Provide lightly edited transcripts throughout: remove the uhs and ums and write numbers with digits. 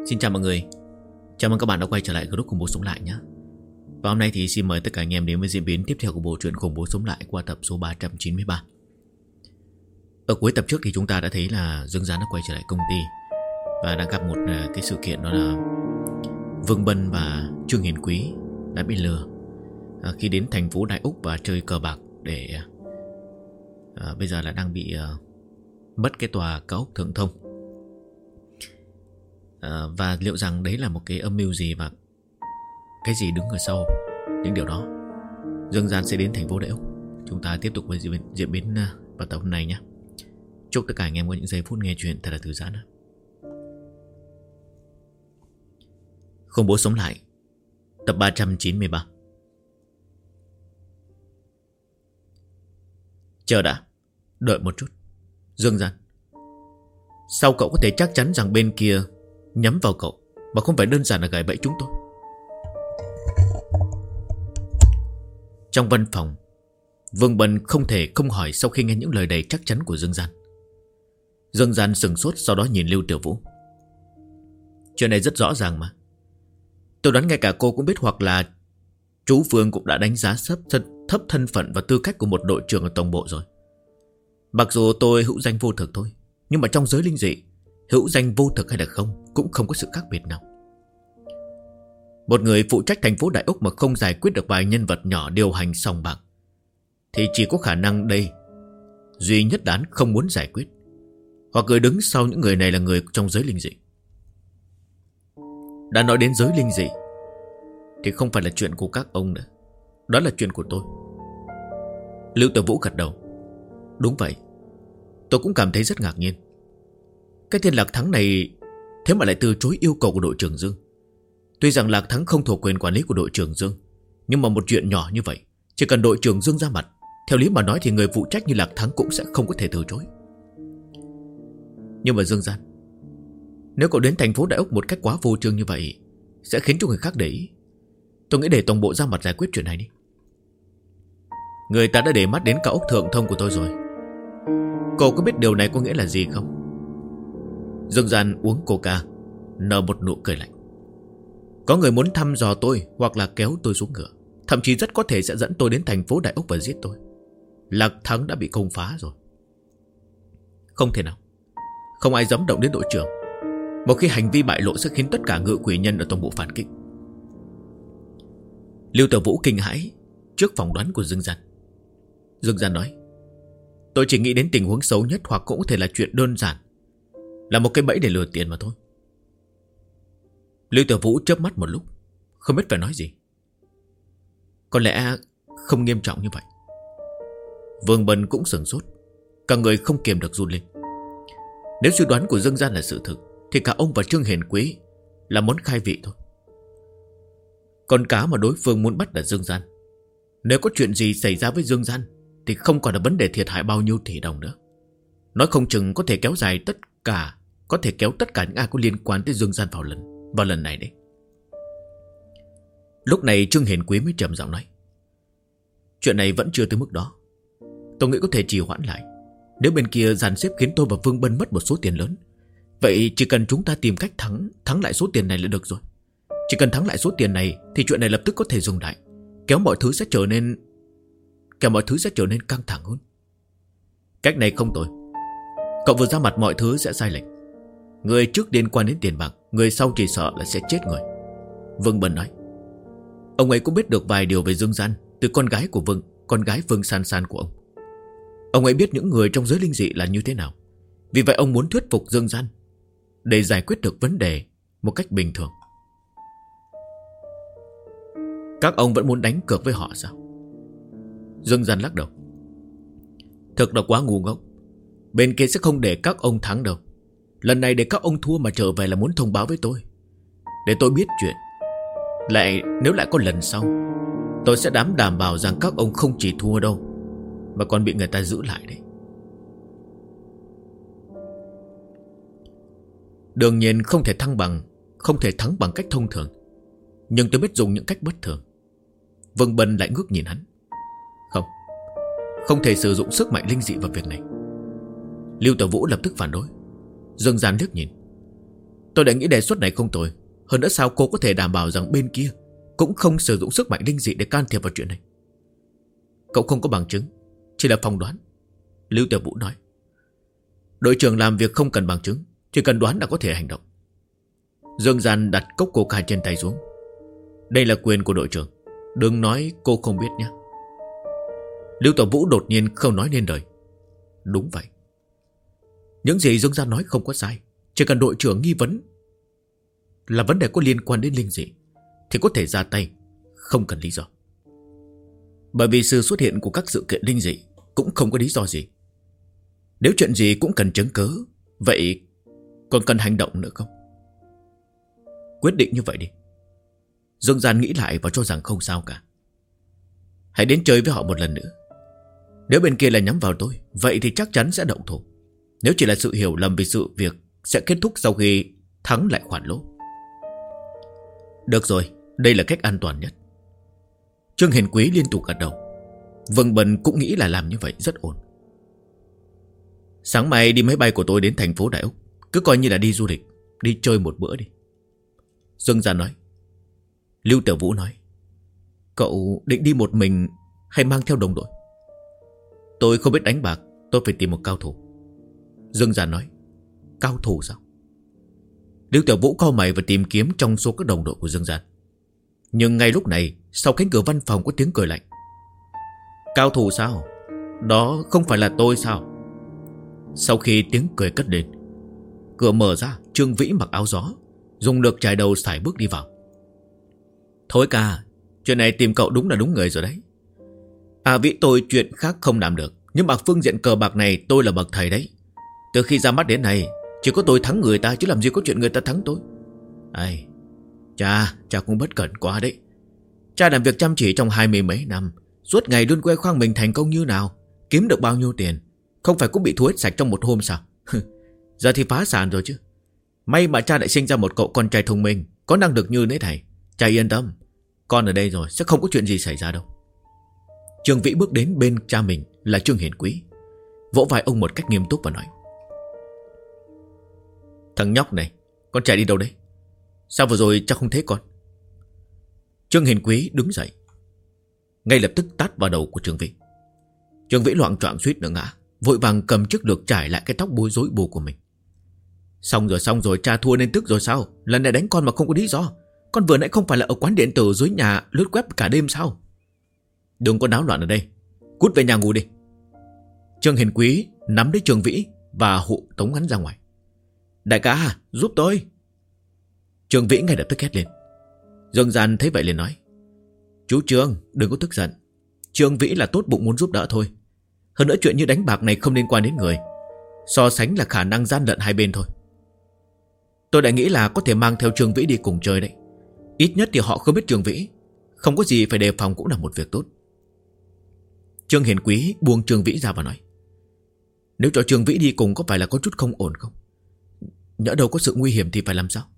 Xin chào mọi người. Chào mừng các bạn đã quay trở lại group Khủng Bố Sống Lại nhé. Và hôm nay thì xin mời tất cả anh em đến với diễn biến tiếp theo của bộ truyện Khủng Bố Sống Lại qua tập số 393. Ở cuối tập trước thì chúng ta đã thấy là Dương Gián đã quay trở lại công ty và đang gặp một cái sự kiện, đó là Vương Bân và Trương Hiền Quý đã bị lừa khi đến thành phố Đại Úc và chơi cờ bạc để bây giờ là đang bị mất cái tòa cao ốc Thượng Thông. Và liệu rằng đấy là một cái âm mưu gì và cái gì đứng ở sau những điều đó. Dương Gián sẽ đến thành phố Đại Úc. Chúng ta tiếp tục với diễn biến vào tập hôm nay nhé. Chúc tất cả anh em có những giây phút nghe chuyện thật là thư giãn. Khủng Bố Sống Lại tập 393. Chờ đã, đợi một chút. Dương Gián, sao cậu có thể chắc chắn rằng bên kia nhắm vào cậu mà không phải đơn giản là gài bẫy chúng tôi? Trong văn phòng, Vương Bân không thể không hỏi sau khi nghe những lời đầy chắc chắn của Dương Gián. Dương Gián sừng sốt, sau đó nhìn Lưu Tiểu Vũ. Chuyện này rất rõ ràng mà. Tôi đoán ngay cả cô cũng biết, hoặc là chú Vương cũng đã đánh giá thấp thân phận và tư cách của một đội trưởng ở tổng bộ rồi. Mặc dù tôi hữu danh vô thực thôi, nhưng mà trong giới linh dị, hữu danh vô thực hay là không cũng không có sự khác biệt nào. Một người phụ trách thành phố Đại Úc mà không giải quyết được vài nhân vật nhỏ điều hành sòng bạc thì chỉ có khả năng đây duy nhất đán không muốn giải quyết, hoặc người đứng sau những người này là người trong giới linh dị. Đã nói đến giới linh dị thì không phải là chuyện của các ông nữa, đó là chuyện của tôi. Lưu Tử Vũ gật đầu. Đúng vậy, tôi cũng cảm thấy rất ngạc nhiên. Cái tên Lạc Thắng này thế mà lại từ chối yêu cầu của đội trưởng Dương. Tuy rằng Lạc Thắng không thuộc quyền quản lý của đội trưởng Dương, nhưng mà một chuyện nhỏ như vậy, chỉ cần đội trưởng Dương ra mặt, theo lý mà nói thì người phụ trách như Lạc Thắng cũng sẽ không có thể từ chối. Nhưng mà Dương Gián, nếu cậu đến thành phố Đại Úc một cách quá vô trương như vậy sẽ khiến cho người khác để ý. Tôi nghĩ để tổng bộ ra mặt giải quyết chuyện này đi. Người ta đã để mắt đến cao ốc Thượng Thông của tôi rồi. Cậu có biết điều này có nghĩa là gì không? Dương Gián uống coca, nở một nụ cười lạnh. Có người muốn thăm dò tôi hoặc là kéo tôi xuống ngựa, thậm chí rất có thể sẽ dẫn tôi đến thành phố Đại Úc và giết tôi. Lạc Thắng đã bị công phá rồi. Không thể nào. Không ai dám động đến đội trưởng. Một khi hành vi bại lộ sẽ khiến tất cả ngự quỷ nhân ở tổng bộ phản kích. Lưu Tử Vũ kinh hãi trước phỏng đoán của Dương Gián. Dương Gián nói, tôi chỉ nghĩ đến tình huống xấu nhất, hoặc cũng có thể là chuyện đơn giản, là một cái bẫy để lừa tiền mà thôi. Lưu Tử Vũ chớp mắt một lúc, không biết phải nói gì. Có lẽ không nghiêm trọng như vậy. Vương Bân cũng sửng sốt, cả người không kiềm được run lên. Nếu suy đoán của Dương Gián là sự thực thì cả ông và Trương Hiền Quý là món khai vị thôi. Con cá mà đối phương muốn bắt là Dương Gián. Nếu có chuyện gì xảy ra với Dương Gián thì không còn là vấn đề thiệt hại bao nhiêu tỷ đồng nữa. Nói không chừng có thể kéo dài tất cả, có thể kéo tất cả những ai có liên quan tới Dương Gián vào lần này đấy. Lúc này Trương Hiền Quý mới trầm giọng nói, chuyện này vẫn chưa tới mức đó. Tôi nghĩ có thể trì hoãn lại. Nếu bên kia dàn xếp khiến tôi và Vương Bân mất một số tiền lớn, vậy chỉ cần chúng ta tìm cách thắng lại số tiền này là được rồi. Chỉ cần thắng lại số tiền này thì chuyện này lập tức có thể dùng lại, kéo mọi thứ sẽ trở nên căng thẳng hơn. Cách này không tồi. Cậu vừa ra mặt mọi thứ sẽ sai lệch. Người trước liên quan đến tiền bạc, người sau chỉ sợ là sẽ chết người. Vương Bân nói. Ông ấy cũng biết được vài điều về Dương Gián từ con gái Vương San San của ông. Ông ấy biết những người trong giới linh dị là như thế nào. Vì vậy ông muốn thuyết phục Dương Gián để giải quyết được vấn đề một cách bình thường. Các ông vẫn muốn đánh cược với họ sao? Dương Gián lắc đầu. Thực là quá ngu ngốc. Bên kia sẽ không để các ông thắng đâu. Lần này để các ông thua mà trở về là muốn thông báo với tôi, để tôi biết chuyện. Nếu lại có lần sau, tôi sẽ đảm bảo rằng các ông không chỉ thua đâu, mà còn bị người ta giữ lại đấy. Đương nhiên không thể thắng bằng cách thông thường, nhưng tôi biết dùng những cách bất thường. Vương Bân lại ngước nhìn hắn. Không thể sử dụng sức mạnh linh dị vào việc này. Lưu Tử Vũ lập tức phản đối. Dương Gián liếc nhìn. Tôi đã nghĩ đề xuất này không tồi. Hơn nữa sao cô có thể đảm bảo rằng bên kia cũng không sử dụng sức mạnh linh dị để can thiệp vào chuyện này? Cậu không có bằng chứng, chỉ là phỏng đoán, Lưu Tiểu Vũ nói. Đội trưởng làm việc không cần bằng chứng, chỉ cần đoán là có thể hành động. Dương Gian đặt cốc coca trên tay xuống. Đây là quyền của đội trưởng, đừng nói cô không biết nhé. Lưu Tiểu Vũ đột nhiên không nói nên lời. Đúng vậy, những gì Dương Gian nói không có sai. Chỉ cần đội trưởng nghi vấn là vấn đề có liên quan đến linh dị thì có thể ra tay, không cần lý do. Bởi vì sự xuất hiện của các sự kiện linh dị cũng không có lý do gì. Nếu chuyện gì cũng cần chứng cứ, vậy còn cần hành động nữa không? Quyết định như vậy đi. Dương Gian nghĩ lại và cho rằng không sao cả. Hãy đến chơi với họ một lần nữa. Nếu bên kia là nhắm vào tôi, vậy thì chắc chắn sẽ động thủ. Nếu chỉ là sự hiểu lầm vì sự việc sẽ kết thúc sau khi thắng lại khoản lỗ. Được rồi, đây là cách an toàn nhất. Trương Hiền Quý liên tục gật đầu. Vâng Bần cũng nghĩ là làm như vậy rất ổn. Sáng mai đi máy bay của tôi đến thành phố Đại Úc. Cứ coi như là đi du lịch, đi chơi một bữa đi, Dương Gia nói. Lưu Tiểu Vũ nói, cậu định đi một mình hay mang theo đồng đội? Tôi không biết đánh bạc, tôi phải tìm một cao thủ, Dương Gia nói. Cao thủ sao? Lưu Tiểu Vũ cau mày và tìm kiếm trong số các đồng đội của Dương Gia. Nhưng ngay lúc này, sau cánh cửa văn phòng có tiếng cười lạnh. Cao thủ sao? Đó không phải là tôi sao? Sau khi tiếng cười cất lên, cửa mở ra, Trương Vĩ mặc áo gió, dùng lược chải đầu sải bước đi vào. Thôi ca, chuyện này tìm cậu đúng là đúng người rồi đấy. À Vĩ, tôi chuyện khác không làm được, nhưng mà phương diện cờ bạc này tôi là bậc thầy đấy. Từ khi ra mắt đến nay, chỉ có tôi thắng người ta, chứ làm gì có chuyện người ta thắng tôi. Ai, cha cũng bất cẩn quá đấy. Cha làm việc chăm chỉ trong 20 mấy năm, suốt ngày luôn khoe khoang mình thành công như nào, kiếm được bao nhiêu tiền, không phải cũng bị thua hết sạch trong một hôm sao? Giờ thì phá sản rồi chứ. May mà cha lại sinh ra một cậu con trai thông minh, có năng lực như thế này. Cha yên tâm, con ở đây rồi, sẽ không có chuyện gì xảy ra đâu. Trương Vĩ bước đến bên cha mình là Trương Hiền Quý, vỗ vai ông một cách nghiêm túc và nói. Thằng nhóc này, con chạy đi đâu đấy? Sao vừa rồi cha không thấy con? Trương Hiền Quý đứng dậy, ngay lập tức tát vào đầu của Trương Vĩ. Trương Vĩ loạng choạng suýt nữa ngã, vội vàng cầm chiếc lược trải lại cái tóc bối rối bù của mình. Xong rồi, cha thua nên tức rồi sao? Lần này đánh con mà không có lý do. Con vừa nãy không phải là ở quán điện tử dưới nhà lướt web cả đêm sao? Đừng có náo loạn ở đây, cút về nhà ngủ đi. Trương Hiền Quý nắm lấy Trương Vĩ và hộ tống hắn ra ngoài. Đại ca, giúp tôi. Trương Vĩ ngay lập tức hét lên. Dương Gian thấy vậy liền nói, chú Trương, đừng có tức giận. Trương Vĩ là tốt bụng muốn giúp đỡ thôi. Hơn nữa chuyện như đánh bạc này không liên quan đến người, so sánh là khả năng gian lận hai bên thôi. Tôi đã nghĩ là có thể mang theo Trương Vĩ đi cùng chơi đấy. Ít nhất thì họ không biết Trương Vĩ, không có gì phải đề phòng cũng là một việc tốt. Trương Hiền Quý buông Trương Vĩ ra và nói, nếu cho Trương Vĩ đi cùng có phải là có chút không ổn không? Nhỡ đâu có sự nguy hiểm thì phải làm sao?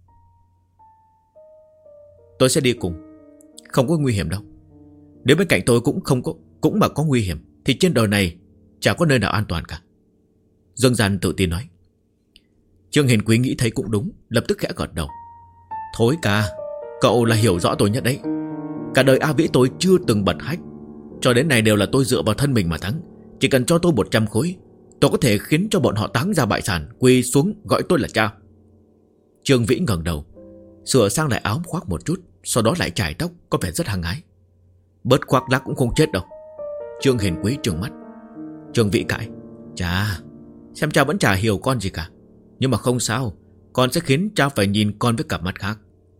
Tôi sẽ đi cùng, không có nguy hiểm đâu. Nếu bên cạnh tôi cũng mà có nguy hiểm thì trên đời này chả có nơi nào an toàn cả, Dương Gian tự tin nói. Trương Hiền Quý nghĩ thấy cũng đúng, lập tức khẽ gật đầu. Thôi ca, cậu là hiểu rõ tôi nhất đấy. Cả đời A Vĩ tôi chưa từng bật hách, cho đến nay đều là tôi dựa vào thân mình mà thắng. Chỉ cần cho tôi 100 khối, tôi có thể khiến cho bọn họ táng ra bại sản, quỳ xuống gọi tôi là cha. Trương Vĩ ngẩng đầu, sửa sang lại áo khoác một chút, sau đó lại chải tóc, có vẻ rất hăng hái. Bớt khoác lác cũng không chết đâu. Trương Hiền Quý trừng mắt. Trương Vĩ cãi, cha, xem cha vẫn chả hiểu con gì cả. Nhưng mà không sao, con sẽ khiến cha phải nhìn con với cặp mắt khác.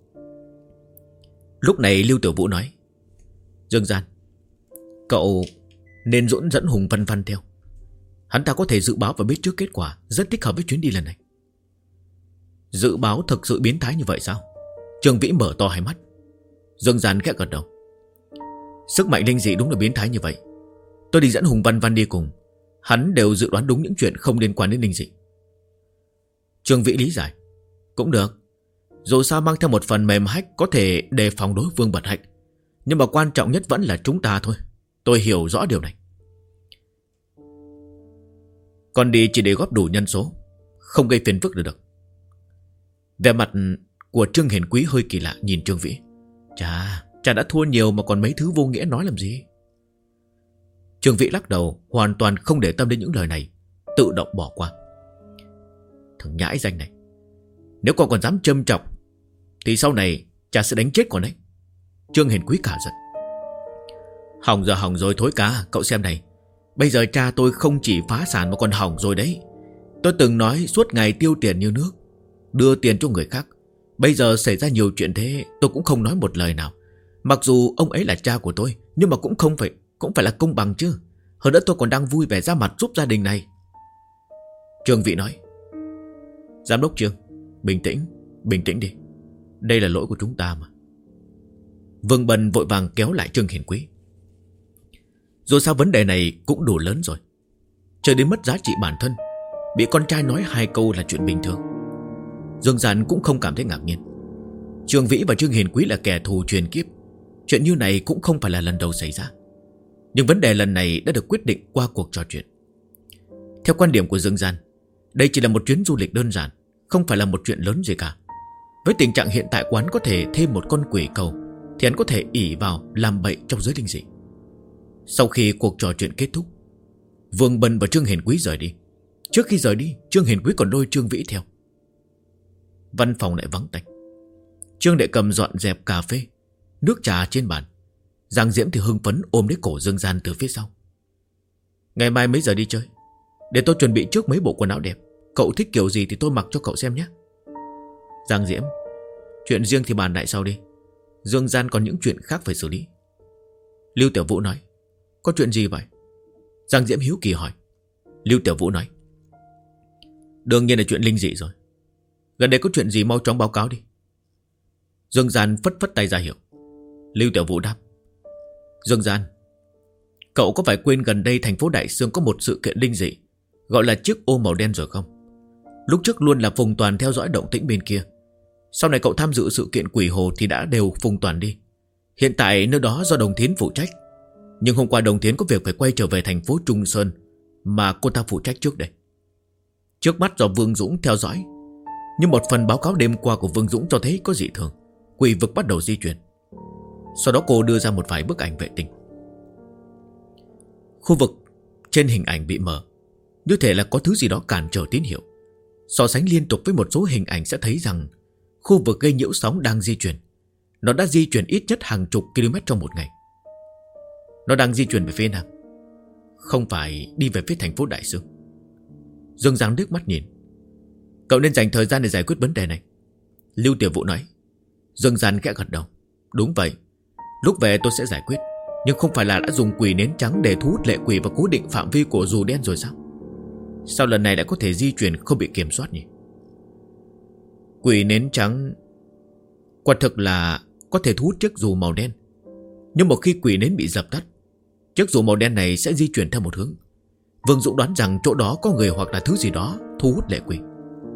Lúc này Lưu Tiểu Vũ nói, Dương Gian, cậu nên dẫn Hùng Văn Văn theo. Hắn ta có thể dự báo và biết trước kết quả, rất thích hợp với chuyến đi lần này. Dự báo thực sự biến thái như vậy sao? Trương Vĩ mở to hai mắt. Dương Gian khẽ gật đầu. Sức mạnh linh dị đúng là biến thái như vậy. Tôi đi dẫn Hùng Văn Văn đi cùng, hắn đều dự đoán đúng những chuyện không liên quan đến linh dị. Trương Vĩ lý giải, cũng được. Dù sao mang theo một phần mềm hack có thể đề phòng đối phương bật hack, nhưng mà quan trọng nhất vẫn là chúng ta thôi. Tôi hiểu rõ điều này. Còn đi chỉ để góp đủ nhân số, không gây phiền phức được. Vẻ mặt của Trương Hiền Quý hơi kỳ lạ nhìn Trương Vĩ. Cha đã thua nhiều mà còn mấy thứ vô nghĩa nói làm gì? Trương Vĩ lắc đầu, hoàn toàn không để tâm đến những lời này, tự động bỏ qua. Thằng nhãi danh này, nếu con còn dám châm chọc thì sau này cha sẽ đánh chết con đấy. Trương Hiền Quý cả giận. Hỏng rồi thối cá. Cậu xem này, bây giờ cha tôi không chỉ phá sản mà còn hỏng rồi đấy. Tôi từng nói suốt ngày tiêu tiền như nước, đưa tiền cho người khác. Bây giờ xảy ra nhiều chuyện thế, tôi cũng không nói một lời nào. Mặc dù ông ấy là cha của tôi, nhưng mà cũng phải là công bằng chứ. Hơn nữa tôi còn đang vui vẻ ra mặt giúp gia đình này. Trương Vĩ nói. Giám đốc Trương, bình tĩnh đi. Đây là lỗi của chúng ta mà. Vương Bân vội vàng kéo lại Trương Hiền Quý. Dù sao vấn đề này cũng đủ lớn rồi, trở đến mất giá trị bản thân, bị con trai nói 2 câu là chuyện bình thường. Dương Giản cũng không cảm thấy ngạc nhiên. Trương Vĩ và Trương Hiền Quý là kẻ thù truyền kiếp. Chuyện như này cũng không phải là lần đầu xảy ra. Nhưng vấn đề lần này đã được quyết định qua cuộc trò chuyện. Theo quan điểm của Dương Giản, đây chỉ là một chuyến du lịch đơn giản, không phải là một chuyện lớn gì cả. Với tình trạng hiện tại quán có thể thêm một con quỷ cầu, thì hắn có thể ỷ vào làm bậy trong giới linh dị. Sau khi cuộc trò chuyện kết thúc, Vương Bân và Trương Hiền Quý rời đi. Trước khi rời đi, Trương Hiền Quý còn lôi Trương Vĩ theo. Văn phòng lại vắng tanh. Trương Đệ Cầm dọn dẹp cà phê, nước trà trên bàn. Giang Diễm thì hưng phấn ôm lấy cổ Dương Gian từ phía sau. Ngày mai mấy giờ đi chơi? Để tôi chuẩn bị trước mấy bộ quần áo đẹp. Cậu thích kiểu gì thì tôi mặc cho cậu xem nhé. Giang Diễm, chuyện riêng thì bàn lại sau đi. Dương Gian còn những chuyện khác phải xử lý. Lưu Tiểu Vũ nói. Có chuyện gì vậy? Giang Diễm hiếu kỳ hỏi. Lưu Tiểu Vũ nói. Đương nhiên là chuyện linh dị rồi. Gần đây có chuyện gì mau chóng báo cáo đi. Dương Gian phất phất tay ra hiệu. Lưu Tiểu Vũ đáp. Dương Gian, cậu có phải quên gần đây thành phố Đại Xương có một sự kiện linh dị gọi là chiếc ô màu đen rồi không? Lúc trước luôn là Phùng Toàn theo dõi động tĩnh bên kia. Sau này cậu tham dự sự kiện quỷ hồ thì đã đều Phùng Toàn đi. Hiện tại nơi đó do Đồng Thiến phụ trách. Nhưng hôm qua Đồng Thiến có việc phải quay trở về thành phố Trung Sơn mà cô ta phụ trách trước đây. Trước mắt do Vương Dũng theo dõi. Nhưng một phần báo cáo đêm qua của Vương Dũng cho thấy có dị thường. Quỷ vực bắt đầu di chuyển. Sau đó cô đưa ra một vài bức ảnh vệ tinh. Khu vực trên hình ảnh bị mờ, như thể là có thứ gì đó cản trở tín hiệu. So sánh liên tục với một số hình ảnh sẽ thấy rằng khu vực gây nhiễu sóng đang di chuyển. Nó đã di chuyển ít nhất hàng chục km trong một ngày. Nó đang di chuyển về phía nam, không phải đi về phía thành phố Đại Xương. Dương Giang nước mắt nhìn. Cậu nên dành thời gian để giải quyết vấn đề này, Lưu Tiểu Vũ nói. Dương Giang khẽ gật đầu. Đúng vậy, lúc về tôi sẽ giải quyết. Nhưng không phải là đã dùng quỷ nến trắng để thu hút lệ quỷ và cố định phạm vi của dù đen rồi sao? Sao lần này lại có thể di chuyển không bị kiểm soát nhỉ? Quỷ nến trắng quả thực là có thể thu hút chiếc dù màu đen. Nhưng một khi quỷ nến bị dập tắt, chiếc dù màu đen này sẽ di chuyển theo một hướng. Vương Dũng đoán rằng chỗ đó có người hoặc là thứ gì đó thu hút lệ quỷ.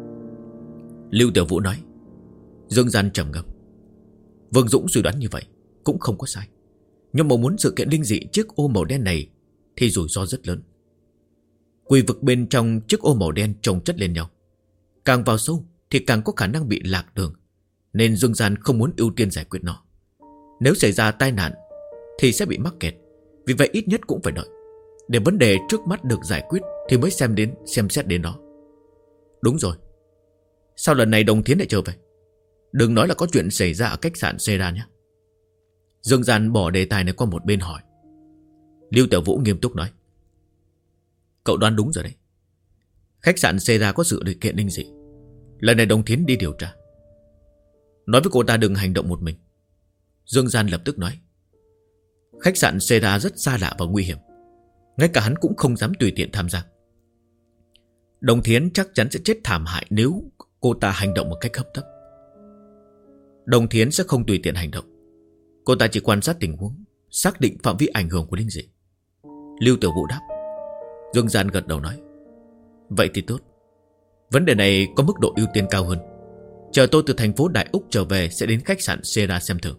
Lưu Tiểu Vũ nói. Dương Gian trầm ngâm. Vương Dũng suy đoán như vậy cũng không có sai. Nhưng mà muốn sự kiện linh dị chiếc ô màu đen này thì rủi ro rất lớn. Quỷ vực bên trong chiếc ô màu đen chồng chất lên nhau. Càng vào sâu thì càng có khả năng bị lạc đường. Nên Dương Gian không muốn ưu tiên giải quyết nó. Nếu xảy ra tai nạn thì sẽ bị mắc kẹt. Vì vậy ít nhất cũng phải đợi để vấn đề trước mắt được giải quyết thì mới xem xét đến nó. Đúng rồi. Sao lần này Đồng Thiến lại trở về? Đừng nói là có chuyện xảy ra ở khách sạn Sera nhé. Dương Gian bỏ đề tài này qua một bên hỏi. Lưu Tiểu Vũ nghiêm túc nói. Cậu đoán đúng rồi đấy. Khách sạn Sera có sự kiện linh dị. Lần này Đồng Thiến đi điều tra. Nói với cô ta đừng hành động một mình. Dương Gian lập tức nói. Khách sạn Sera rất xa lạ và nguy hiểm. Ngay cả hắn cũng không dám tùy tiện tham gia. Đồng Thiến chắc chắn sẽ chết thảm hại nếu cô ta hành động một cách hấp tấp. Đồng Thiến sẽ không tùy tiện hành động. Cô ta chỉ quan sát tình huống, xác định phạm vi ảnh hưởng của linh dị. Lưu Tiểu Vũ đáp. Dương Gian gật đầu nói. Vậy thì tốt. Vấn đề này có mức độ ưu tiên cao hơn. Chờ tôi từ thành phố Đại Úc trở về sẽ đến khách sạn Sera xem thử.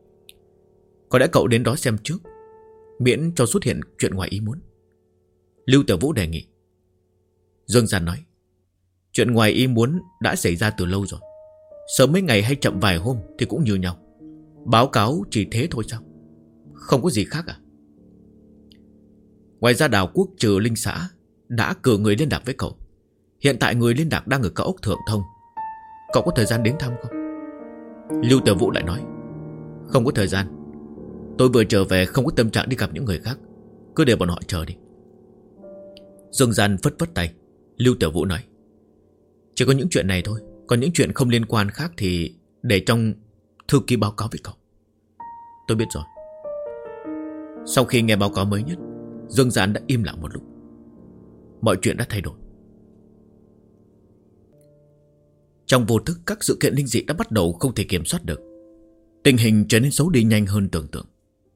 Có lẽ cậu đến đó xem trước, miễn cho xuất hiện chuyện ngoài ý muốn. Lưu Tiểu Vũ đề nghị. Dương Gian nói. Chuyện ngoài ý muốn đã xảy ra từ lâu rồi. Sớm mấy ngày hay chậm vài hôm thì cũng như nhau. Báo cáo chỉ thế thôi sao? Không có gì khác à? Ngoài ra Đào Quốc trừ Linh xã đã cử người liên lạc với cậu. Hiện tại người liên lạc đang ở cao ốc Thượng Thông. Cậu có thời gian đến thăm không? Lưu Tử Vũ lại nói: Không có thời gian. Tôi vừa trở về, không có tâm trạng đi gặp những người khác. Cứ để bọn họ chờ đi. Dương Gian phất phất tay. Lưu Tử Vũ nói: Chỉ có những chuyện này thôi. Còn những chuyện không liên quan khác thì để trong thư ký báo cáo với cậu. Tôi biết rồi. Sau khi nghe báo cáo mới nhất, Dương Gian đã im lặng một lúc. Mọi chuyện đã thay đổi. Trong vô thức, các sự kiện linh dị đã bắt đầu không thể kiểm soát được. Tình hình trở nên xấu đi nhanh hơn tưởng tượng.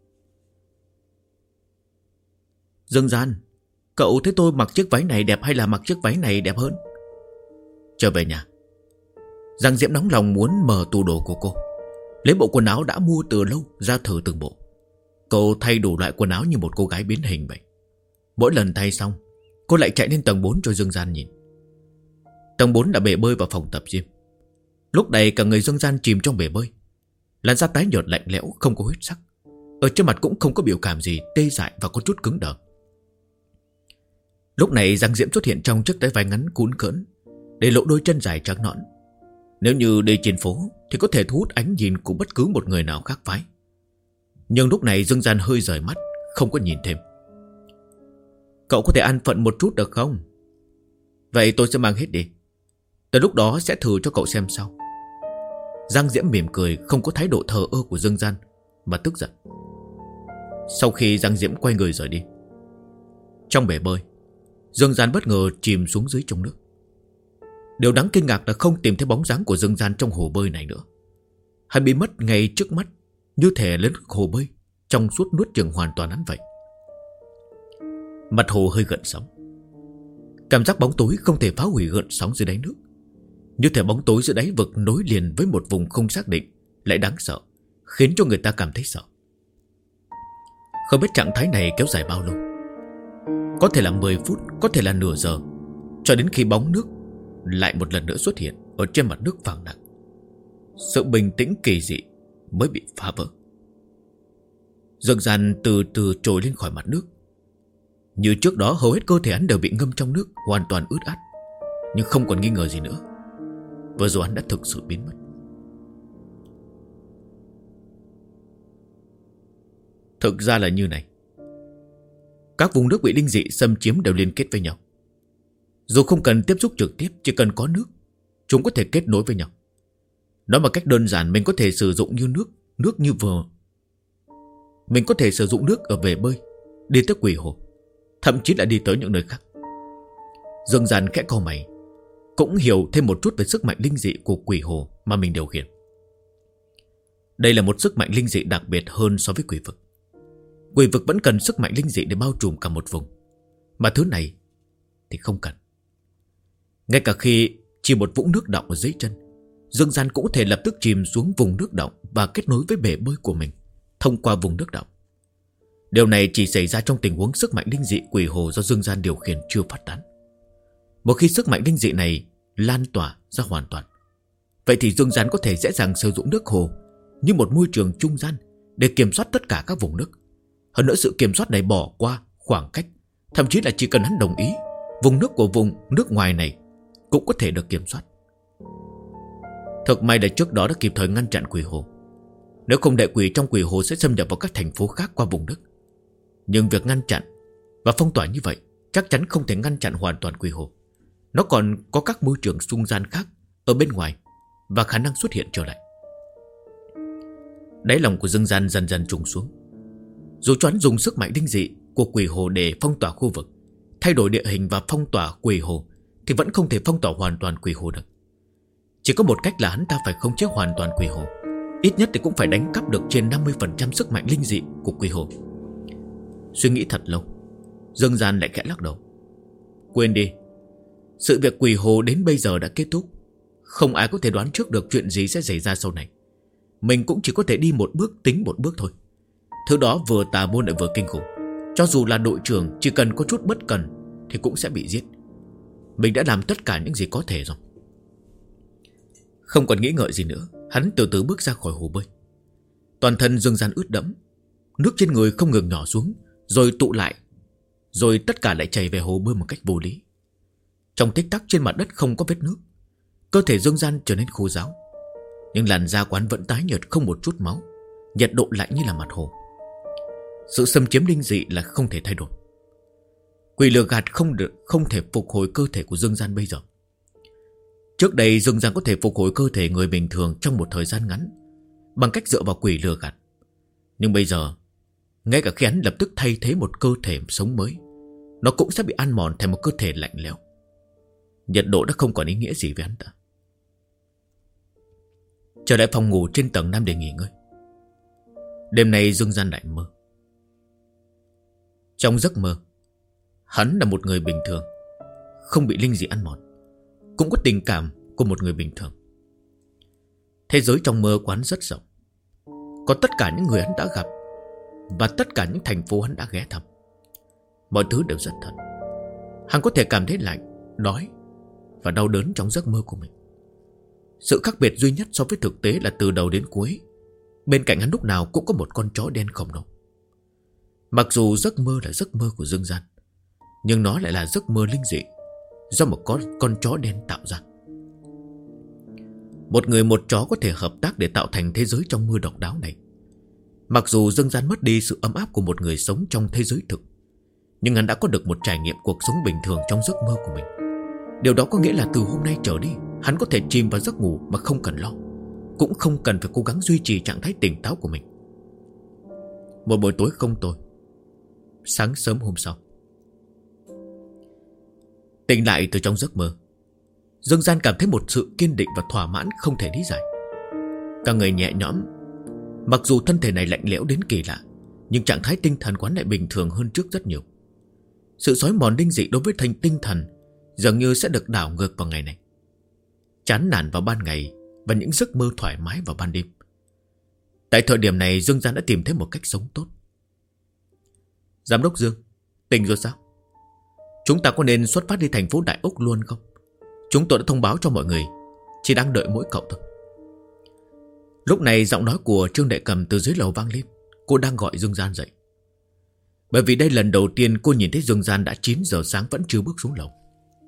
Dương Gian, cậu thấy tôi mặc chiếc váy này đẹp hay là mặc chiếc váy này đẹp hơn? Trở về nhà, Giang Diễm nóng lòng muốn mở tủ đồ của cô, lấy bộ quần áo đã mua từ lâu ra thử từng bộ. Cô thay đủ loại quần áo như một cô gái biến hình vậy. Mỗi lần thay xong, cô lại chạy lên tầng 4 cho Dương Gian nhìn. Tầng 4 là bể bơi và phòng tập gym. Lúc này cả người Dương Gian chìm trong bể bơi. Làn da tái nhợt lạnh lẽo, không có huyết sắc. Ở trên mặt cũng không có biểu cảm gì, tê dại và có chút cứng đờ. Lúc này Giang Diễm xuất hiện trong chiếc váy vai ngắn cún cỡn, để lộ đôi chân dài trắng nõn. Nếu như đi trên phố thì có thể thu hút ánh nhìn của bất cứ một người nào khác phái. Nhưng lúc này Dương Gian hơi rời mắt, không có nhìn thêm. Cậu có thể an phận một chút được không? Vậy tôi sẽ mang hết đi. Tới lúc đó sẽ thử cho cậu xem sau. Giang Diễm mỉm cười, không có thái độ thờ ơ của Dương Gian mà tức giận. Sau khi Giang Diễm quay người rời đi, trong bể bơi, Dương Gian bất ngờ chìm xuống dưới trong nước. Điều đáng kinh ngạc là không tìm thấy bóng dáng của Dương Gian trong hồ bơi này nữa. Hắn bị mất ngay trước mắt, như thể lên hồ bơi trong suốt nuốt chừng hoàn toàn hắn vậy. Mặt hồ hơi gợn sóng. Cảm giác bóng tối không thể phá hủy gợn sóng dưới đáy nước. Như thể bóng tối dưới đáy vực nối liền với một vùng không xác định, lại đáng sợ, khiến cho người ta cảm thấy sợ. Không biết trạng thái này kéo dài bao lâu. Có thể là 10 phút, có thể là nửa giờ, cho đến khi bóng nước lại một lần nữa xuất hiện ở trên mặt nước vàng nặng. Sự bình tĩnh kỳ dị mới bị phá vỡ. Dương Gian từ từ trồi lên khỏi mặt nước. Như trước đó, hầu hết cơ thể hắn đều bị ngâm trong nước, hoàn toàn ướt át, nhưng không còn nghi ngờ gì nữa. Vừa rồi hắn đã thực sự biến mất. Thực ra là như này. Các vùng nước bị linh dị xâm chiếm đều liên kết với nhau. Dù không cần tiếp xúc trực tiếp, chỉ cần có nước, chúng có thể kết nối với nhau. Nói một cách đơn giản, mình có thể sử dụng như nước như vừa. Mình có thể sử dụng nước ở bể bơi, đi tới Quỷ Hồ, thậm chí là đi tới những nơi khác. Dương Gian khẽ cau mày, cũng hiểu thêm một chút về sức mạnh linh dị của Quỷ Hồ mà mình điều khiển. Đây là một sức mạnh linh dị đặc biệt hơn so với Quỷ Vực. Quỷ Vực vẫn cần sức mạnh linh dị để bao trùm cả một vùng, mà thứ này thì không cần. Ngay cả khi chỉ một vũng nước đọng ở dưới chân, Dương Gian cũng có thể lập tức chìm xuống vùng nước đọng và kết nối với bể bơi của mình thông qua vùng nước đọng. Điều này chỉ xảy ra trong tình huống sức mạnh linh dị Quỷ Hồ do Dương Gian điều khiển chưa phát tán. Một khi sức mạnh linh dị này lan tỏa ra hoàn toàn, vậy thì Dương Gian có thể dễ dàng sử dụng nước hồ như một môi trường trung gian để kiểm soát tất cả các vùng nước. Hơn nữa, sự kiểm soát này bỏ qua khoảng cách, thậm chí là chỉ cần hắn đồng ý, vùng nước của vùng nước ngoài này cũng có thể được kiểm soát. Thật may là trước đó đã kịp thời ngăn chặn Quỷ Hồ. Nếu không, đại quỷ trong Quỷ Hồ sẽ xâm nhập vào các thành phố khác qua vùng nước. Nhưng việc ngăn chặn và phong tỏa như vậy chắc chắn không thể ngăn chặn hoàn toàn Quỷ Hồ. Nó còn có các môi trường trung gian khác ở bên ngoài và khả năng xuất hiện trở lại. Đáy lòng của Dương Gian dần dần trùng xuống. Dù cho hắn dùng sức mạnh linh dị của Quỷ Hồ để phong tỏa khu vực, thay đổi địa hình và phong tỏa Quỷ Hồ, thì vẫn không thể phong tỏa hoàn toàn Quỷ Hồ được. Chỉ có một cách là hắn ta phải khống chế hoàn toàn Quỷ Hồ. Ít nhất thì cũng phải đánh cắp được trên 50% sức mạnh linh dị của Quỷ Hồ. Suy nghĩ thật lâu, Dương Gian lại khẽ lắc đầu. Quên đi, sự việc Quỷ Hồ đến bây giờ đã kết thúc. Không ai có thể đoán trước được chuyện gì sẽ xảy ra sau này. Mình cũng chỉ có thể đi một bước tính một bước thôi. Thứ đó vừa tà môn lại vừa kinh khủng. Cho dù là đội trưởng, chỉ cần có chút bất cần thì cũng sẽ bị giết. Mình đã làm tất cả những gì có thể rồi. Không còn nghĩ ngợi gì nữa, hắn từ từ bước ra khỏi hồ bơi. Toàn thân Dương Gian ướt đẫm, nước trên người không ngừng nhỏ xuống, rồi tụ lại, rồi tất cả lại chảy về hồ bơi một cách vô lý. Trong tích tắc trên mặt đất không có vết nước, cơ thể Dương Gian trở nên khô ráo, nhưng làn da quán vẫn tái nhợt không một chút máu, nhiệt độ lạnh như là mặt hồ. Sự xâm chiếm linh dị là không thể thay đổi. Quỷ lừa gạt không thể phục hồi cơ thể của Dương Gian bây giờ. Trước đây Dương Gian có thể phục hồi cơ thể người bình thường trong một thời gian ngắn bằng cách dựa vào quỷ lừa gạt. Nhưng bây giờ, ngay cả khi hắn lập tức thay thế một cơ thể sống mới, nó cũng sẽ bị ăn mòn thành một cơ thể lạnh lẽo. Nhiệt độ đã không còn ý nghĩa gì với hắn ta. Trở lại phòng ngủ trên tầng 5 để nghỉ ngơi. Đêm nay Dương Gian lại mơ. Trong giấc mơ, hắn là một người bình thường, không bị linh dị ăn mòn, cũng có tình cảm của một người bình thường. Thế giới trong mơ quán rất rộng, có tất cả những người hắn đã gặp và tất cả những thành phố hắn đã ghé thăm. Mọi thứ đều rất thật. Hắn có thể cảm thấy lạnh, đói và đau đớn trong giấc mơ của mình. Sự khác biệt duy nhất so với thực tế là từ đầu đến cuối, bên cạnh hắn lúc nào cũng có một con chó đen khổng lồ. Mặc dù giấc mơ là giấc mơ của Dương Gian, nhưng nó lại là giấc mơ linh dị do một con chó đen tạo ra. Một người một chó có thể hợp tác để tạo thành thế giới trong mơ độc đáo này. Mặc dù Dương Gian mất đi sự ấm áp của một người sống trong thế giới thực, nhưng hắn đã có được một trải nghiệm cuộc sống bình thường trong giấc mơ của mình. Điều đó có nghĩa là từ hôm nay trở đi, hắn có thể chìm vào giấc ngủ mà không cần lo, cũng không cần phải cố gắng duy trì trạng thái tỉnh táo của mình. Một buổi tối không tồi. Sáng sớm hôm sau, tỉnh lại từ trong giấc mơ, Dương Gian cảm thấy một sự kiên định và thỏa mãn không thể lý giải. Cả người nhẹ nhõm. Mặc dù thân thể này lạnh lẽo đến kỳ lạ, nhưng trạng thái tinh thần quán lại bình thường hơn trước rất nhiều. Sự xói mòn linh dị đối với tinh thần dường như sẽ được đảo ngược vào ngày này. Chán nản vào ban ngày và những giấc mơ thoải mái vào ban đêm. Tại thời điểm này Dương Gian đã tìm thấy một cách sống tốt. Giám đốc Dương, tỉnh rồi sao? Chúng ta có nên xuất phát đi thành phố Đại Úc luôn không? Chúng tôi đã thông báo cho mọi người, chỉ đang đợi mỗi cậu thôi. Lúc này giọng nói của Trương Đệ Cầm từ dưới lầu vang lên. Cô đang gọi Dương Gian dậy, bởi vì đây lần đầu tiên cô nhìn thấy Dương Gian đã 9 giờ sáng vẫn chưa bước xuống lầu.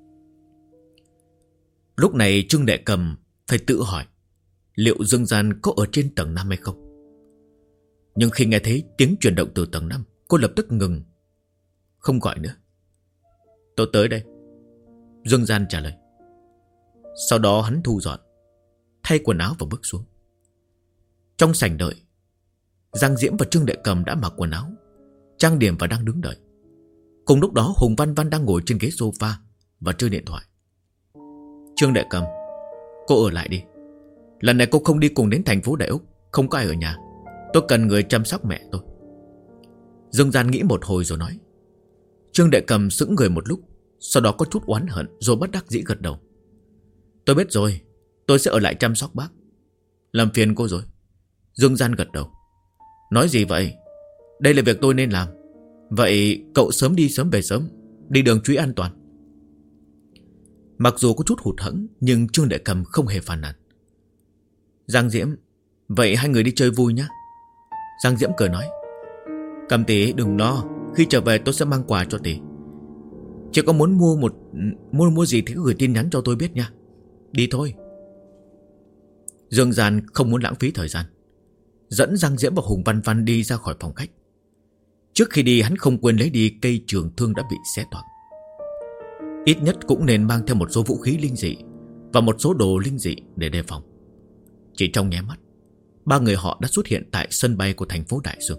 Lúc này Trương Đệ Cầm phải tự hỏi liệu Dương Gian có ở trên tầng 5 hay không. Nhưng khi nghe thấy tiếng chuyển động từ tầng 5, cô lập tức ngừng, không gọi nữa. Tôi tới đây, Dương Gian trả lời. Sau đó hắn thu dọn, thay quần áo và bước xuống. Trong sảnh đợi, Giang Diễm và Trương Đệ Cầm đã mặc quần áo, trang điểm và đang đứng đợi. Cùng lúc đó Hùng Văn Văn đang ngồi trên ghế sofa và chơi điện thoại. Trương Đệ Cầm, cô ở lại đi. Lần này cô không đi cùng đến thành phố Đại Úc, không có ai ở nhà. Tôi cần người chăm sóc mẹ tôi. Dương Gian nghĩ một hồi rồi nói. Trương Đệ Cầm sững người một lúc, sau đó có chút oán hận rồi bất đắc dĩ gật đầu. Tôi biết rồi, tôi sẽ ở lại chăm sóc bác. Làm phiền cô rồi. Dương Gian gật đầu. Nói gì vậy? Đây là việc tôi nên làm. Vậy cậu sớm đi sớm về sớm, đi đường chú ý an toàn. Mặc dù có chút hụt hẫng, nhưng Trương Đệ Cầm không hề phàn nàn. Giang Diễm, vậy hai người đi chơi vui nhé. Giang Diễm cười nói. Cầm tỷ đừng lo, khi trở về tôi sẽ mang quà cho tỷ. Chỉ có muốn mua gì thì cứ gửi tin nhắn cho tôi biết nha. Đi thôi. Dương Gian không muốn lãng phí thời gian, dẫn Giang Diễm và Hùng Văn Văn đi ra khỏi phòng khách. Trước khi đi hắn không quên lấy đi cây trường thương đã bị xé toạc. Ít nhất cũng nên mang theo một số vũ khí linh dị và một số đồ linh dị để đề phòng. Chỉ trong nháy mắt, ba người họ đã xuất hiện tại sân bay của thành phố Đại Dương.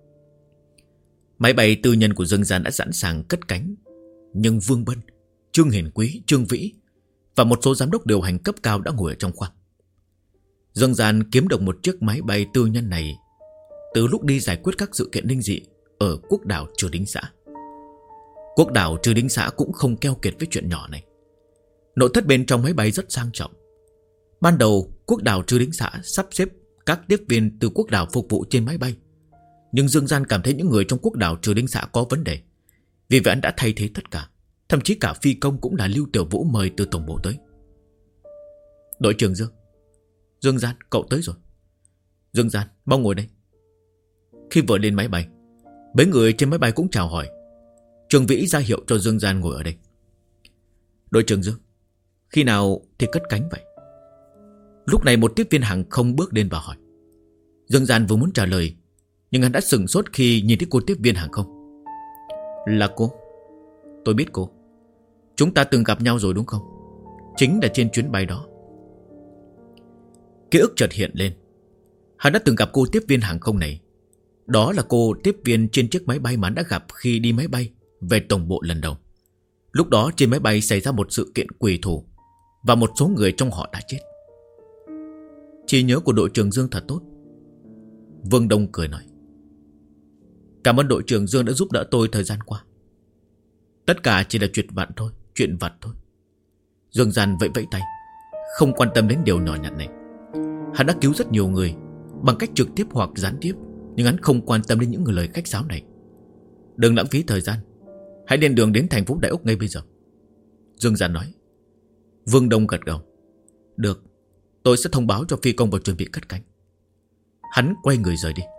Máy bay tư nhân của Dương Gian đã sẵn sàng cất cánh, nhưng Vương Bân, Trương Hiền Quý, Trương Vĩ và một số giám đốc điều hành cấp cao đã ngồi ở trong khoang. Dương Gian kiếm được một chiếc máy bay tư nhân này từ lúc đi giải quyết các sự kiện linh dị ở quốc đảo Trừ Đính Xã. Quốc đảo Trừ Đính Xã cũng không keo kiệt với chuyện nhỏ này. Nội thất bên trong máy bay rất sang trọng. Ban đầu quốc đảo Trừ Đính Xã sắp xếp các tiếp viên từ quốc đảo phục vụ trên máy bay, nhưng Dương Gian cảm thấy những người trong quốc đảo Trừ Đính Xã có vấn đề. Vì vậy anh đã thay thế tất cả, thậm chí cả phi công cũng là Lưu Tiểu Vũ mời từ tổng bộ tới. Đội trưởng Dương, Dương Gian, cậu tới rồi. Dương Gian, mau ngồi đây. Khi vừa lên máy bay, mấy người trên máy bay cũng chào hỏi. Trường Vĩ ra hiệu cho Dương Gian ngồi ở đây. Đội trưởng Dương, khi nào thì cất cánh vậy? Lúc này một tiếp viên hàng không bước lên và hỏi. Dương Gian vừa muốn trả lời, nhưng hắn đã sửng sốt khi nhìn thấy cô tiếp viên hàng không. Là cô? Tôi biết cô. Chúng ta từng gặp nhau rồi đúng không? Chính là trên chuyến bay đó. Ký ức chợt hiện lên. Hắn đã từng gặp cô tiếp viên hàng không này. Đó là cô tiếp viên trên chiếc máy bay mà hắn đã gặp khi đi máy bay về tổng bộ lần đầu. Lúc đó trên máy bay xảy ra một sự kiện quỷ thủ, và một số người trong họ đã chết. Trí nhớ của đội trưởng Dương thật tốt. Vương Đông cười nói. Cảm ơn đội trưởng Dương đã giúp đỡ tôi thời gian qua. Tất cả chỉ là chuyện vặt thôi. Dương Gian vẫy vẫy tay, không quan tâm đến điều nhỏ nhặt này. Hắn đã cứu rất nhiều người bằng cách trực tiếp hoặc gián tiếp, nhưng hắn không quan tâm đến những lời khách sáo này. Đừng lãng phí thời gian, hãy lên đường đến thành phố Đại Úc ngay bây giờ, Dương Gian nói. Vương Đông gật gđầu. Được, tôi sẽ thông báo cho phi công và chuẩn bị cất cánh. Hắn quay người rời đi.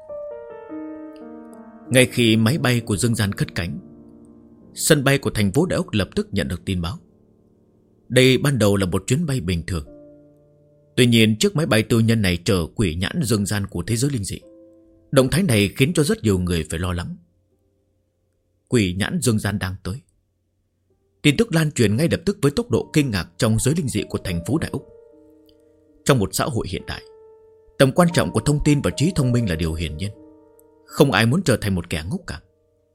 Ngay khi máy bay của Dương Gian cất cánh, sân bay của thành phố Đại Úc lập tức nhận được tin báo. Đây ban đầu là một chuyến bay bình thường. Tuy nhiên chiếc máy bay tư nhân này chở quỷ nhãn Dương Gian của thế giới linh dị. Động thái này khiến cho rất nhiều người phải lo lắng. Quỷ nhãn Dương Gian đang tới. Tin tức lan truyền ngay lập tức với tốc độ kinh ngạc trong giới linh dị của thành phố Đại Úc. Trong một xã hội hiện đại, tầm quan trọng của thông tin và trí thông minh là điều hiển nhiên. Không ai muốn trở thành một kẻ ngốc cả.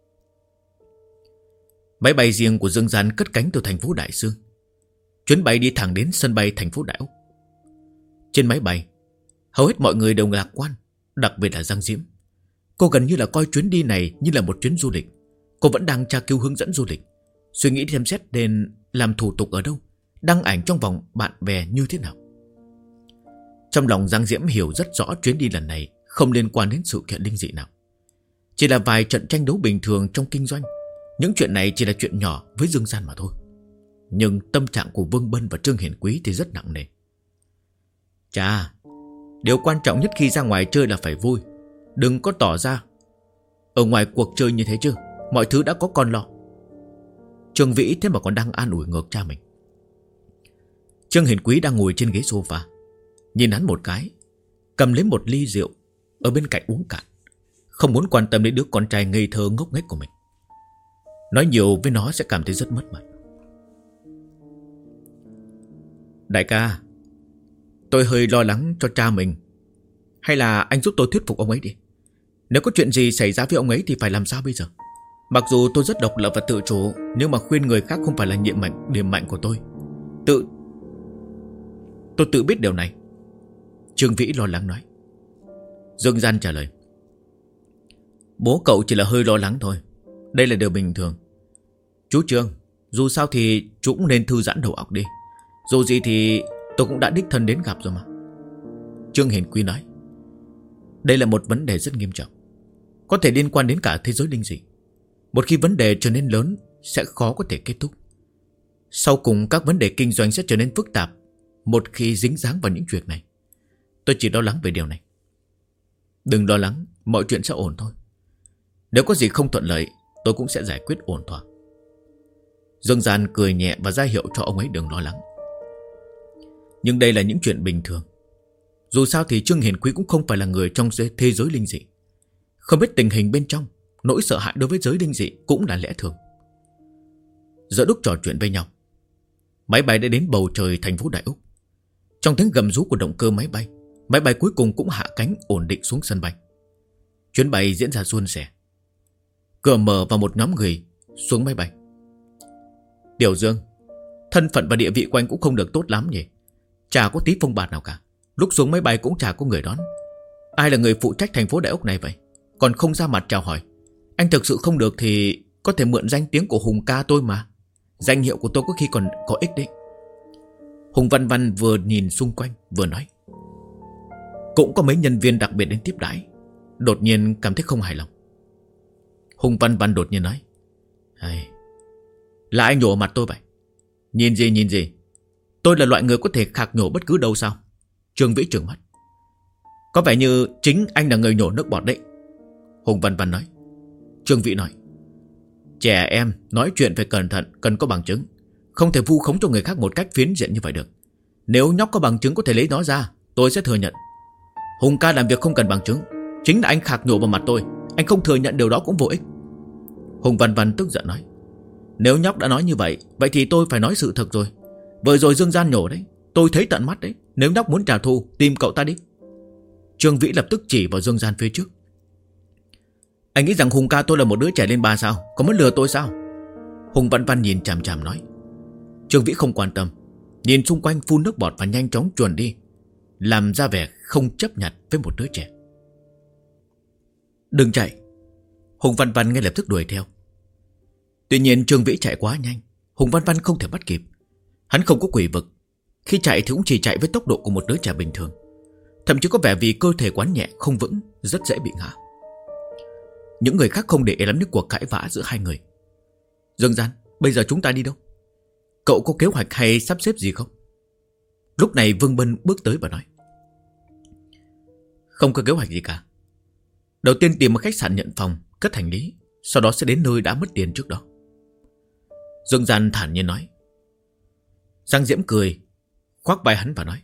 Máy bay riêng của Dương Gian cất cánh từ thành phố Đại Dương. Chuyến bay đi thẳng đến sân bay thành phố Đại Úc. Trên máy bay, hầu hết mọi người đều lạc quan, đặc biệt là Giang Diễm. Cô gần như là coi chuyến đi này như là một chuyến du lịch. Cô vẫn đang tra cứu hướng dẫn du lịch, suy nghĩ xem xét nên làm thủ tục ở đâu, đăng ảnh trong vòng bạn bè như thế nào. Trong lòng Giang Diễm hiểu rất rõ chuyến đi lần này không liên quan đến sự kiện linh dị nào. Chỉ là vài trận tranh đấu bình thường trong kinh doanh. Những chuyện này chỉ là chuyện nhỏ với Dương Gian mà thôi. Nhưng tâm trạng của Vương Bân và Trương Hiển Quý thì rất nặng nề. Chà, điều quan trọng nhất khi ra ngoài chơi là phải vui. Đừng có tỏ ra ở ngoài cuộc chơi như thế chứ, mọi thứ đã có con lo. Trương Vĩ thế mà còn đang an ủi ngược cha mình. Trương Hiển Quý đang ngồi trên ghế sofa, nhìn hắn một cái, cầm lấy một ly rượu ở bên cạnh uống cạn, không muốn quan tâm đến đứa con trai ngây thơ ngốc nghếch của mình. Nói nhiều với nó sẽ cảm thấy rất mất mặt. Đại ca, tôi hơi lo lắng cho cha mình. Hay là anh giúp tôi thuyết phục ông ấy đi. Nếu có chuyện gì xảy ra với ông ấy thì phải làm sao bây giờ? Mặc dù tôi rất độc lập và tự chủ, nhưng mà khuyên người khác không phải là điểm mạnh của tôi. Tôi tự biết điều này. Trương Vĩ lo lắng nói. Dương Gian trả lời. Bố cậu chỉ là hơi lo lắng thôi. Đây là điều bình thường. Chú Trương, dù sao thì chú cũng nên thư giãn đầu óc đi. Dù gì thì tôi cũng đã đích thân đến gặp rồi mà. Trương Hiển Quý nói. Đây là một vấn đề rất nghiêm trọng, có thể liên quan đến cả thế giới linh dị. Một khi vấn đề trở nên lớn sẽ khó có thể kết thúc. Sau cùng các vấn đề kinh doanh sẽ trở nên phức tạp một khi dính dáng vào những chuyện này. Tôi chỉ lo lắng về điều này. Đừng lo lắng, mọi chuyện sẽ ổn thôi. Nếu có gì không thuận lợi, tôi cũng sẽ giải quyết ổn thỏa. Dương Gian cười nhẹ và ra hiệu cho ông ấy đừng lo lắng. Nhưng đây là những chuyện bình thường. Dù sao thì Trương Hiển Quý cũng không phải là người trong thế giới linh dị. Không biết tình hình bên trong, nỗi sợ hãi đối với giới linh dị cũng là lẽ thường. Giữa lúc trò chuyện với nhau, máy bay đã đến bầu trời thành phố Đại Úc. Trong tiếng gầm rú của động cơ máy bay cuối cùng cũng hạ cánh ổn định xuống sân bay. Chuyến bay diễn ra suôn sẻ. Cửa mở và một nhóm người xuống máy bay. Tiểu Dương, thân phận và địa vị của anh cũng không được tốt lắm nhỉ. Chả có tí phong bạt nào cả. Lúc xuống máy bay cũng chả có người đón. Ai là người phụ trách thành phố Đại Úc này vậy? Còn không ra mặt chào hỏi. Anh thực sự không được thì có thể mượn danh tiếng của Hùng ca tôi mà. Danh hiệu của tôi có khi còn có ích đấy. Hùng Văn Văn vừa nhìn xung quanh vừa nói. Cũng có mấy nhân viên đặc biệt đến tiếp đãi. Đột nhiên cảm thấy không hài lòng. Hùng Văn Văn đột nhiên nói. Là anh nhổ mặt tôi vậy? Nhìn gì? Tôi là loại người có thể khạc nhổ bất cứ đâu sao? Trương Vĩ trừng mắt. Có vẻ như chính anh là người nhổ nước bọt đấy. Hùng Văn Văn nói. Trương Vĩ nói. Trẻ em nói chuyện phải cẩn thận, cần có bằng chứng. Không thể vu khống cho người khác một cách phiến diện như vậy được. Nếu nhóc có bằng chứng có thể lấy nó ra, tôi sẽ thừa nhận. Hùng ca làm việc không cần bằng chứng. Chính là anh khạc nhổ vào mặt tôi. Anh không thừa nhận điều đó cũng vô ích. Hùng Văn Văn tức giận nói. Nếu nhóc đã nói như vậy, vậy thì tôi phải nói sự thật rồi. Vừa rồi Dương Gian nhổ đấy, tôi thấy tận mắt đấy. Nếu nhóc muốn trả thù, tìm cậu ta đi. Trương Vĩ lập tức chỉ vào Dương Gian phía trước. Anh nghĩ rằng Hùng ca tôi là một đứa trẻ lên ba sao? Có muốn lừa tôi sao? Hùng Văn Văn nhìn chằm chằm nói. Trương Vĩ không quan tâm, nhìn xung quanh phun nước bọt và nhanh chóng chuồn đi, làm ra vẻ không chấp nhận với một đứa trẻ. Đừng chạy. Hùng Văn Văn ngay lập tức đuổi theo. Tuy nhiên Trương Vĩ chạy quá nhanh, Hùng Văn Văn không thể bắt kịp. Hắn không có quỷ vực, khi chạy thì cũng chỉ chạy với tốc độ của một đứa trẻ bình thường. Thậm chí có vẻ vì cơ thể quán nhẹ không vững, rất dễ bị ngã. Những người khác không để ý lắm đến cuộc cãi vã giữa hai người. Dương Gian, bây giờ chúng ta đi đâu? Cậu có kế hoạch hay sắp xếp gì không? Lúc này Vương Bân bước tới và nói. Không có kế hoạch gì cả. Đầu tiên tìm một khách sạn nhận phòng, cất hành lý, sau đó sẽ đến nơi đã mất tiền trước đó. Dương Gian thản nhiên nói. Giang Diễm cười, khoác vai hắn và nói.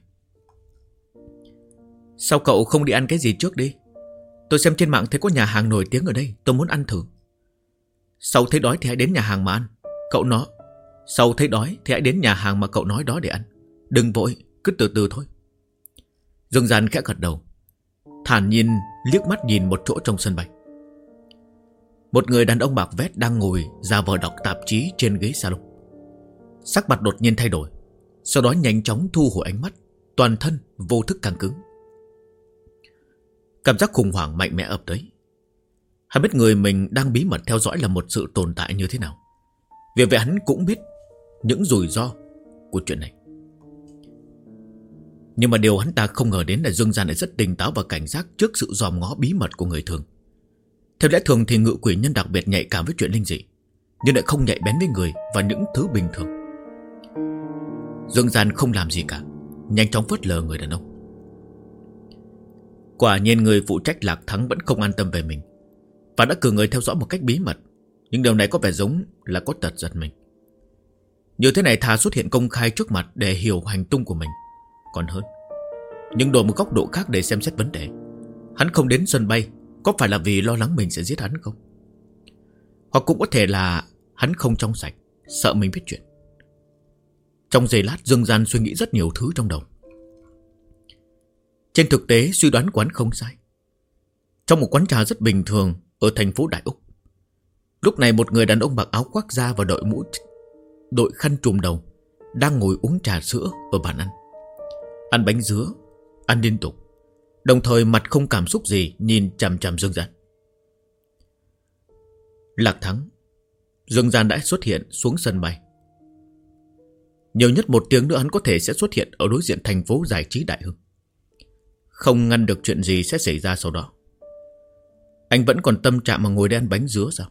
Sao cậu không đi ăn cái gì trước đi? Tôi xem trên mạng thấy có nhà hàng nổi tiếng ở đây, tôi muốn ăn thử. Sau thấy đói thì hãy đến nhà hàng mà ăn. Sau thấy đói thì hãy đến nhà hàng mà cậu nói đó để ăn. Đừng vội, cứ từ từ thôi. Dương Gian khẽ gật đầu, thản nhiên liếc mắt nhìn một chỗ trong sân bay. Một người đàn ông bạc vét đang ngồi giả vờ đọc tạp chí trên ghế salon. Sắc mặt đột nhiên thay đổi, sau đó nhanh chóng thu hồi ánh mắt, toàn thân vô thức căng cứng. Cảm giác khủng hoảng mạnh mẽ ập tới. Hắn biết người mình đang bí mật theo dõi là một sự tồn tại như thế nào. Vì vậy hắn cũng biết những rủi ro của chuyện này. Nhưng mà điều hắn ta không ngờ đến là Dương Gian lại rất tỉnh táo và cảnh giác trước sự dòm ngó bí mật của người thường. Theo lẽ thường thì ngự quỷ nhân đặc biệt nhạy cảm với chuyện linh dị, nhưng lại không nhạy bén với người và những thứ bình thường. Dương Gian không làm gì cả, nhanh chóng phớt lờ người đàn ông. Quả nhiên người phụ trách Lạc Thắng vẫn không an tâm về mình, và đã cử người theo dõi một cách bí mật. Nhưng điều này có vẻ giống là có tật giật mình. Như thế này thà xuất hiện công khai trước mặt để hiểu hành tung của mình còn hơn. Nhưng đổi một góc độ khác để xem xét vấn đề, hắn không đến sân bay có phải là vì lo lắng mình sẽ giết hắn không? Hoặc cũng có thể là hắn không trong sạch, sợ mình biết chuyện. Trong giây lát Dương Gian suy nghĩ rất nhiều thứ trong đầu. Trên thực tế suy đoán của hắn không sai. Trong một quán trà rất bình thường ở thành phố Đại Úc, lúc này một người đàn ông mặc áo khoác da và đội khăn trùm đầu đang ngồi uống trà sữa ở bàn ăn. Ăn bánh dứa, ăn liên tục, đồng thời mặt không cảm xúc gì nhìn chằm chằm Dương Gian. Lạc Thắng, Dương Gian đã xuất hiện xuống sân bay. Nhiều nhất 1 tiếng nữa hắn có thể sẽ xuất hiện ở đối diện thành phố giải trí Đại Hưng. Không ngăn được chuyện gì sẽ xảy ra sau đó. Anh vẫn còn tâm trạng mà ngồi đây ăn bánh dứa sao?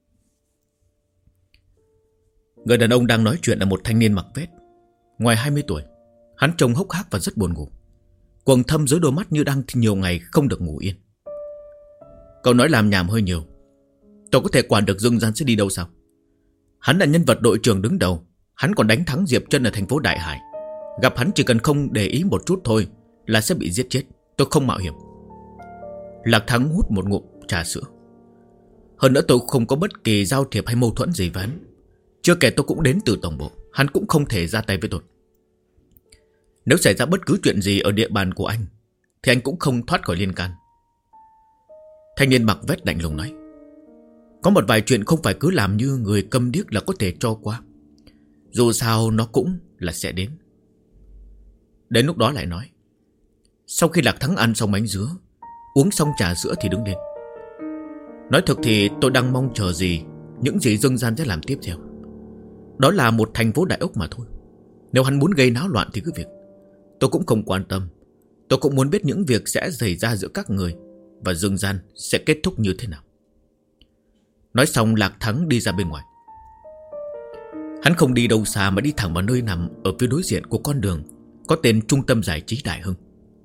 Người đàn ông đang nói chuyện là một thanh niên mặc vest, ngoài 20 tuổi. Hắn trông hốc hác và rất buồn ngủ, quầng thâm dưới đôi mắt như đang nhiều ngày không được ngủ yên. Cậu nói làm nhảm hơi nhiều. Tôi có thể quản được Dương Gian sẽ đi đâu sao? Hắn là nhân vật đội trưởng đứng đầu, hắn còn đánh thắng Diệp Trân ở thành phố Đại Hải. Gặp hắn chỉ cần không để ý một chút thôi là sẽ bị giết chết. Tôi không mạo hiểm. Lạc Thắng hút một ngụm trà sữa. Hơn nữa tôi không có bất kỳ giao thiệp hay mâu thuẫn gì với hắn. Chưa kể tôi cũng đến từ tổng bộ, hắn cũng không thể ra tay với tôi. Nếu xảy ra bất cứ chuyện gì ở địa bàn của anh thì anh cũng không thoát khỏi liên can. Thanh niên mặc vest lạnh lùng nói. Có một vài chuyện không phải cứ làm như người câm điếc là có thể cho qua. Dù sao nó cũng là sẽ đến. Đến lúc đó lại nói. Sau khi Lạc Thắng ăn xong bánh dứa, uống xong trà sữa thì đứng lên. Nói thực thì tôi đang mong chờ những gì Dương Gian sẽ làm tiếp theo. Đó là một thành phố Đại Úc mà thôi. Nếu hắn muốn gây náo loạn thì cứ việc. Tôi cũng không quan tâm. Tôi cũng muốn biết những việc sẽ xảy ra giữa các người và Dương Gian sẽ kết thúc như thế nào. Nói xong Lạc Thắng đi ra bên ngoài. Hắn không đi đâu xa mà đi thẳng vào nơi nằm ở phía đối diện của con đường có tên Trung tâm Giải trí Đại Hưng.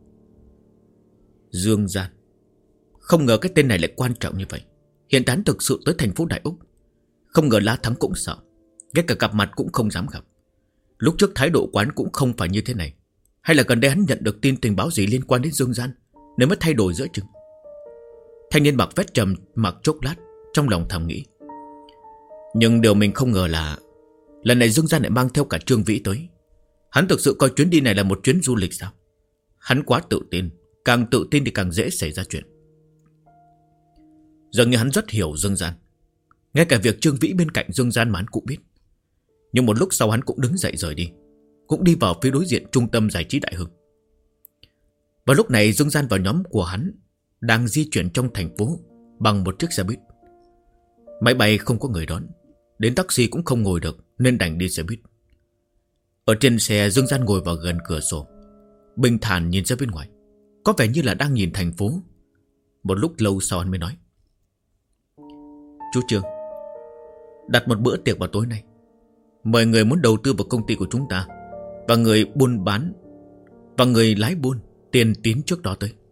Dương Gian. Không ngờ cái tên này lại quan trọng như vậy. Hiện tại thực sự tới thành phố Đại Úc. Không ngờ La Thắng cũng sợ, ngay cả gặp mặt cũng không dám gặp. Lúc trước thái độ quán cũng không phải như thế này. Hay là gần đây hắn nhận được tin tình báo gì liên quan đến Dương Gian nên mới thay đổi giữa chừng. Thanh niên mặc vest trầm mặc chốc lát, trong lòng thầm nghĩ. Nhưng điều mình không ngờ là lần này Dương Gian lại mang theo cả Trương Vĩ tới. Hắn thực sự coi chuyến đi này là một chuyến du lịch sao? Hắn quá tự tin, càng tự tin thì càng dễ xảy ra chuyện. Dường như hắn rất hiểu Dương Gian. Ngay cả việc Trương Vĩ bên cạnh Dương Gian mà hắn cũng biết. Nhưng một lúc sau hắn cũng đứng dậy rời đi, cũng đi vào phía đối diện trung tâm giải trí Đại Hưng. Và lúc này Dương Gian và nhóm của hắn đang di chuyển trong thành phố bằng một chiếc xe buýt. Máy bay không có người đón, đến taxi cũng không ngồi được nên đành đi xe buýt. Ở trên xe, Dương Gian ngồi vào gần cửa sổ, bình thản nhìn ra bên ngoài, có vẻ như là đang nhìn thành phố. Một lúc lâu sau anh mới nói. Chú Trương, đặt một bữa tiệc vào tối nay, mời người muốn đầu tư vào công ty của chúng ta, và người buôn bán và người lái buôn tiền tín trước đó tới.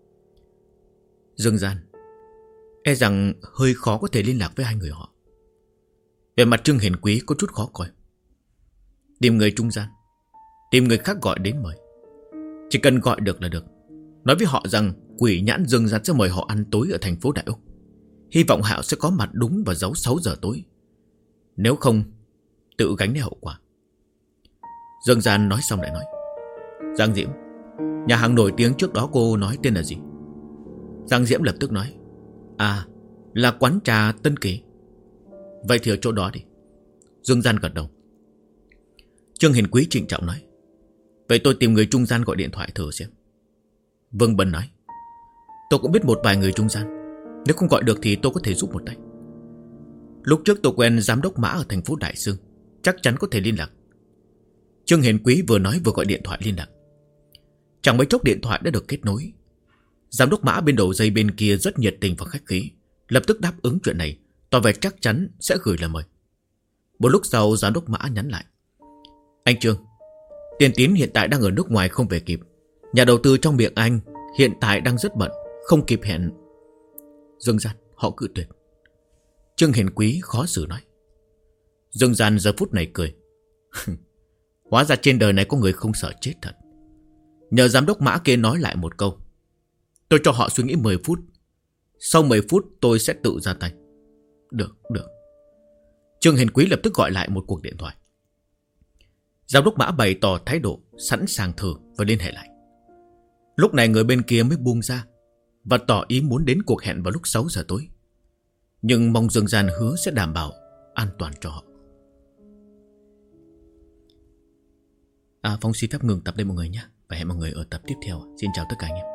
Dương Gian, e rằng hơi khó có thể liên lạc với hai người họ. Về mặt Trương Hiền Quý có chút khó coi. Tìm người trung gian, tìm người khác gọi đến mời. Chỉ cần gọi được là được. Nói với họ rằng quỷ nhãn Dương Gian sẽ mời họ ăn tối ở thành phố Đại Úc. Hy vọng Hạo sẽ có mặt đúng vào dấu 6 giờ tối. Nếu không, tự gánh lấy hậu quả. Dương Gian nói xong lại nói. Giang Diễm, nhà hàng nổi tiếng trước đó cô nói tên là gì? Giang Diễm lập tức nói. À, là quán trà Tân Kỳ. Vậy thì ở chỗ đó đi. Dương Gian gật đầu. Trương Hiền Quý trịnh trọng nói. Vậy tôi tìm người trung gian gọi điện thoại thử xem. Vương Bân nói. Tôi cũng biết một vài người trung gian, nếu không gọi được thì tôi có thể giúp một tay. Lúc trước tôi quen giám đốc Mã ở thành phố Đại Dương, chắc chắn có thể liên lạc. Trương Hiền Quý vừa nói vừa gọi điện thoại liên lạc. Chẳng mấy chốc điện thoại đã được kết nối. Giám đốc Mã bên đầu dây bên kia rất nhiệt tình và khách khí, lập tức đáp ứng chuyện này, tỏ vẻ chắc chắn sẽ gửi lời mời. Một lúc sau giám đốc Mã nhắn lại. Anh Trương, tiền tín hiện tại đang ở nước ngoài không về kịp. Nhà đầu tư trong miệng anh hiện tại đang rất bận, không kịp hẹn. Dương Gian, họ cự tuyệt. Trương Hiền Quý khó xử nói. Dương Gian giờ phút này cười. Hóa ra trên đời này có người không sợ chết thật. Nhờ giám đốc Mã kia nói lại một câu. Tôi cho họ suy nghĩ 10 phút. Sau 10 phút tôi sẽ tự ra tay. Được. Trương Hiền Quý lập tức gọi lại một cuộc điện thoại. Giám đốc Mã bày tỏ thái độ sẵn sàng thử và liên hệ lại. Lúc này người bên kia mới buông ra và tỏ ý muốn đến cuộc hẹn vào lúc 6 giờ tối. Nhưng mong Dương Gian hứa sẽ đảm bảo an toàn cho họ. Phong xin phép ngừng tập đây mọi người nhé. Và hẹn mọi người ở tập tiếp theo. Xin chào tất cả anh em.